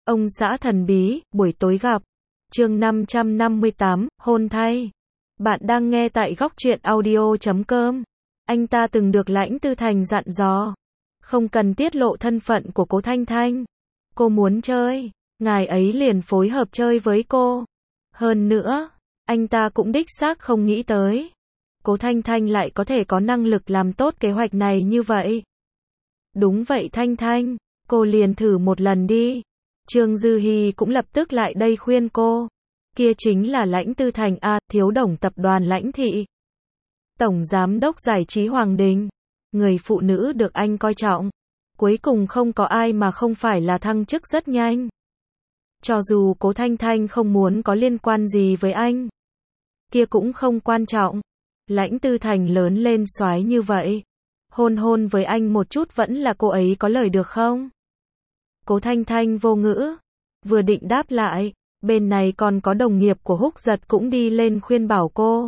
Ông xã thần bí, buổi tối gặp. Chương 558, hôn thay. Bạn đang nghe tại góc truyện audio.com. Anh ta từng được Lãnh Tư Thành dặn dò, không cần tiết lộ thân phận của Cố Thanh Thanh. Cô muốn chơi, ngài ấy liền phối hợp chơi với cô. Hơn nữa, anh ta cũng đích xác không nghĩ tới, Cố Thanh Thanh lại có thể có năng lực làm tốt kế hoạch này như vậy. Đúng vậy Thanh Thanh, cô liền thử một lần đi. Trương Dư Hi cũng lập tức lại đây khuyên cô. Kia chính là Lãnh Tư Thành a, thiếu đồng tập đoàn Lãnh Thị, tổng giám đốc giải trí Hoàng Đình. Người phụ nữ được anh coi trọng, cuối cùng không có ai mà không phải là thăng chức rất nhanh. Cho dù Cố Thanh Thanh không muốn có liên quan gì với anh, kia cũng không quan trọng. Lãnh Tư Thành lớn lên soái như vậy, hôn hôn với anh một chút vẫn là cô ấy có lời được không? Cố Thanh Thanh vô ngữ, vừa định đáp lại, bên này còn có đồng nghiệp của Húc Giật cũng đi lên khuyên bảo cô.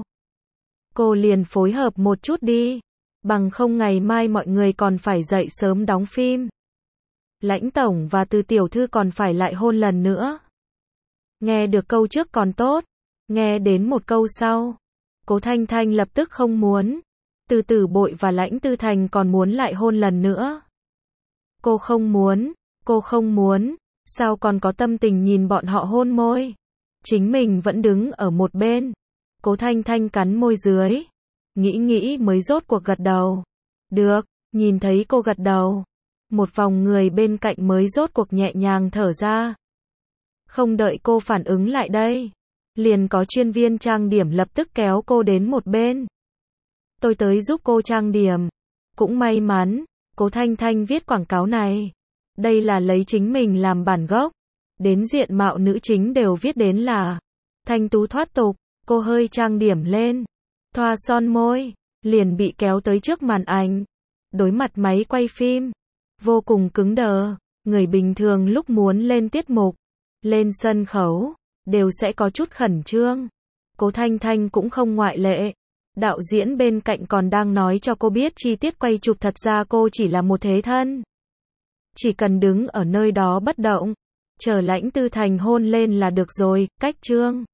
Cô liền phối hợp một chút đi, bằng không ngày mai mọi người còn phải dậy sớm đóng phim. Lãnh tổng và Từ tiểu thư còn phải lại hôn lần nữa. Nghe được câu trước còn tốt, nghe đến một câu sau, Cố Thanh Thanh lập tức không muốn. Từ Tử Bội và Lãnh Tư Thành còn muốn lại hôn lần nữa. Cô không muốn, sao còn có tâm tình nhìn bọn họ hôn môi. Chính mình vẫn đứng ở một bên. Cố Thanh Thanh cắn môi dưới, nghĩ mới rốt cuộc gật đầu. Được, nhìn thấy cô gật đầu, một vòng người bên cạnh mới rốt cuộc nhẹ nhàng thở ra. Không đợi cô phản ứng lại đây, liền có chuyên viên trang điểm lập tức kéo cô đến một bên. Tôi tới giúp cô trang điểm. Cũng may mắn, Cố Thanh Thanh viết quảng cáo này, đây là lấy chính mình làm bản gốc, đến diện mạo nữ chính đều viết đến là thanh tú thoát tục. Cô hơi trang điểm lên, thoa son môi, liền bị kéo tới trước màn ảnh. Đối mặt máy quay phim, vô cùng cứng đờ. Người bình thường lúc muốn lên tiết mục, lên sân khấu, đều sẽ có chút khẩn trương. Cố Thanh Thanh cũng không ngoại lệ. Đạo diễn bên cạnh còn đang nói cho cô biết chi tiết quay chụp, thật ra cô chỉ là một thế thân. Chỉ cần đứng ở nơi đó bất động, chờ Lãnh Tư Thành hôn lên là được rồi, cách chương.